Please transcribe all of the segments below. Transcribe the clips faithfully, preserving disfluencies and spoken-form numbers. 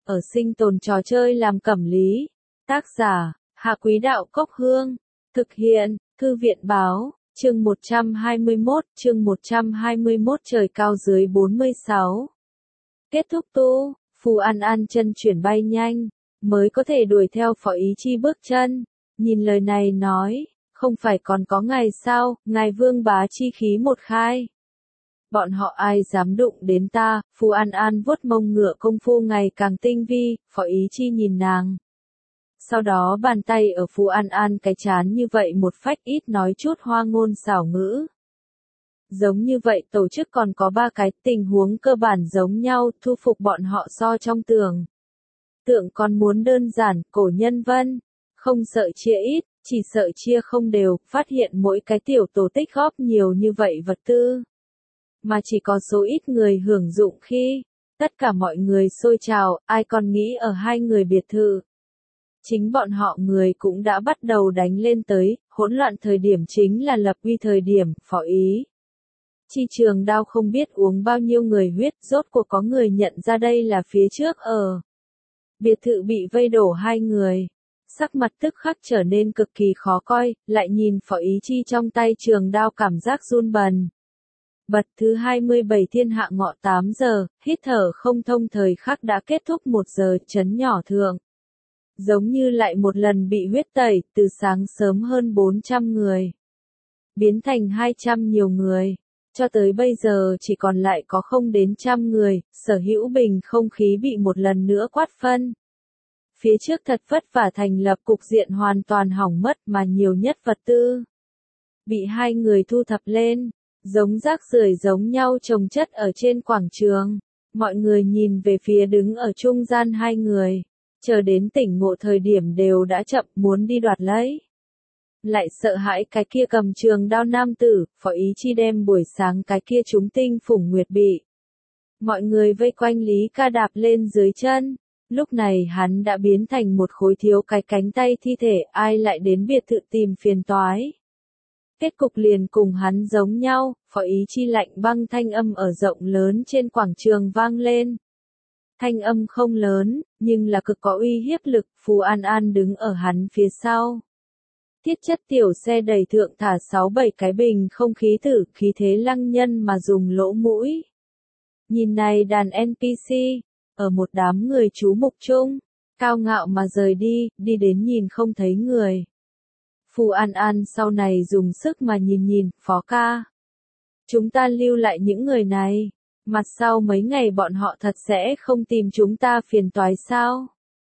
ở sinh tồn trò chơi làm cẩm lý. Tác giả, Hạ Quý Đạo Cốc Hương. Thực hiện, Thư viện Báo, chương một trăm hai mươi mốt, chương một trăm hai mươi mốt trời cao dưới bốn mươi sáu. Kết thúc tu, Phù An An chân chuyển bay nhanh, mới có thể đuổi theo Phó Ý Chi bước chân. Nhìn lời này nói, không phải còn có ngày sao, ngài vương bá chi khí một khai. Bọn họ ai dám đụng đến ta, Phù An An vuốt mông ngựa công phu ngày càng tinh vi, Phó Ý Chi nhìn nàng. Sau đó bàn tay ở Phù An An cái chán như vậy một phách ít nói chút hoa ngôn xảo ngữ. Giống như vậy tổ chức còn có ba cái tình huống cơ bản giống nhau, thu phục bọn họ so trong tường. Tượng còn muốn đơn giản, cổ nhân vân, không sợ chia ít, chỉ sợ chia không đều, phát hiện mỗi cái tiểu tổ tích góp nhiều như vậy vật tư. Mà chỉ có số ít người hưởng dụng khi, tất cả mọi người xôi trào, ai còn nghĩ ở hai người biệt thự. Chính bọn họ người cũng đã bắt đầu đánh lên tới, hỗn loạn thời điểm chính là lập uy thời điểm, Phó Ý Chi trường đao không biết uống bao nhiêu người huyết, rốt cuộc có người nhận ra đây là phía trước ở. Biệt thự bị vây đổ hai người. Sắc mặt tức khắc trở nên cực kỳ khó coi, lại nhìn Phó Ý Chi trong tay trường đao cảm giác run bần. Bật thứ hai mươi bảy thiên hạ ngọ tám giờ, hít thở không thông thời khắc đã kết thúc một giờ, chấn nhỏ thượng. Giống như lại một lần bị huyết tẩy, từ sáng sớm hơn bốn trăm người. Biến thành hai trăm nhiều người. Cho tới bây giờ chỉ còn lại có không đến trăm người, sở hữu bình không khí bị một lần nữa quát phân. Phía trước thật vất vả thành lập cục diện hoàn toàn hỏng mất mà nhiều nhất vật tư. Bị hai người thu thập lên, giống rác rưởi giống nhau chồng chất ở trên quảng trường. Mọi người nhìn về phía đứng ở trung gian hai người, chờ đến tỉnh ngộ thời điểm đều đã chậm muốn đi đoạt lấy. Lại sợ hãi cái kia cầm trường đao nam tử, Phó Ý Chi đem buổi sáng cái kia chúng tinh phủng nguyệt bị. Mọi người vây quanh Lý Ca đạp lên dưới chân, lúc này hắn đã biến thành một khối thiếu cái cánh tay thi thể, ai lại đến biệt thự tìm phiền toái. Kết cục liền cùng hắn giống nhau, Phó Ý Chi lạnh băng thanh âm ở rộng lớn trên quảng trường vang lên. Thanh âm không lớn, nhưng là cực có uy hiếp lực, Phù An An đứng ở hắn phía sau. Thiết chất tiểu xe đẩy thượng thả sáu bảy cái bình không khí thử, khí thế lăng nhân mà dùng lỗ mũi. Nhìn này đàn en pê xê, ở một đám người chú mục chung, cao ngạo mà rời đi, đi đến nhìn không thấy người. Phù An An sau này dùng sức mà nhìn nhìn, Phó ca. Chúng ta lưu lại những người này, mặt sau mấy ngày bọn họ thật sẽ không tìm chúng ta phiền toái sao?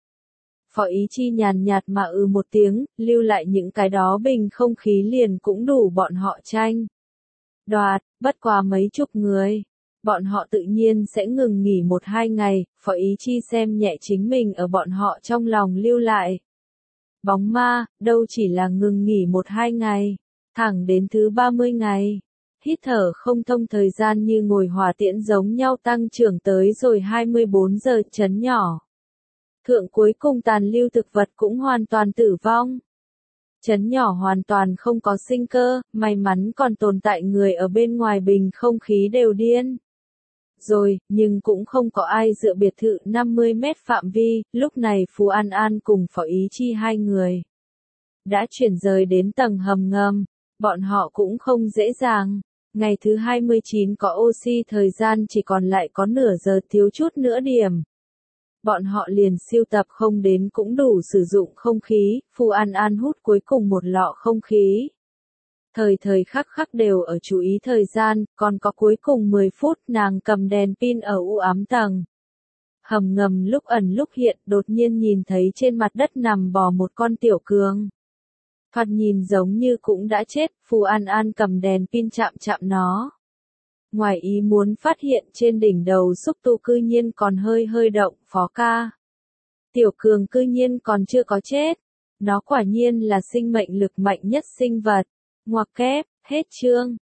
Phó Ý Chi nhàn nhạt mà ừ một tiếng, lưu lại những cái đó bình không khí liền cũng đủ bọn họ tranh. Đoạt, bất quá mấy chục người. Bọn họ tự nhiên sẽ ngừng nghỉ một hai ngày, Phó Ý Chi xem nhẹ chính mình ở bọn họ trong lòng lưu lại. Bóng ma, đâu chỉ là ngừng nghỉ một hai ngày, thẳng đến thứ ba mươi ngày. Hít thở không thông thời gian như ngồi hỏa tiễn giống nhau tăng trưởng tới rồi hai mươi bốn giờ chấn nhỏ. Thượng cuối cùng tàn lưu thực vật cũng hoàn toàn tử vong. Chấn nhỏ hoàn toàn không có sinh cơ, may mắn còn tồn tại người ở bên ngoài bình không khí đều điên. Rồi, nhưng cũng không có ai dựa biệt thự năm mươi mét phạm vi, lúc này Phù An An cùng Phó Ý Chi hai người đã chuyển rời đến tầng hầm ngầm, bọn họ cũng không dễ dàng. Ngày thứ hai mươi chín có oxy thời gian chỉ còn lại có nửa giờ thiếu chút nữa điểm. Bọn họ liền siêu tập không đến cũng đủ sử dụng không khí, Phù An An hút cuối cùng một lọ không khí. Thời thời khắc khắc đều ở chú ý thời gian, còn có cuối cùng mười phút nàng cầm đèn pin ở u ám tầng. Hầm ngầm lúc ẩn lúc hiện, đột nhiên nhìn thấy trên mặt đất nằm bò một con tiểu cường. Thoạt nhìn giống như cũng đã chết, Phù An An cầm đèn pin chạm chạm nó. Ngoài ý muốn phát hiện trên đỉnh đầu xúc tu cư nhiên còn hơi hơi động, Phó ca. Tiểu cường cư nhiên còn chưa có chết. Nó quả nhiên là sinh mệnh lực mạnh nhất sinh vật. Ngoặc kép, hết chương.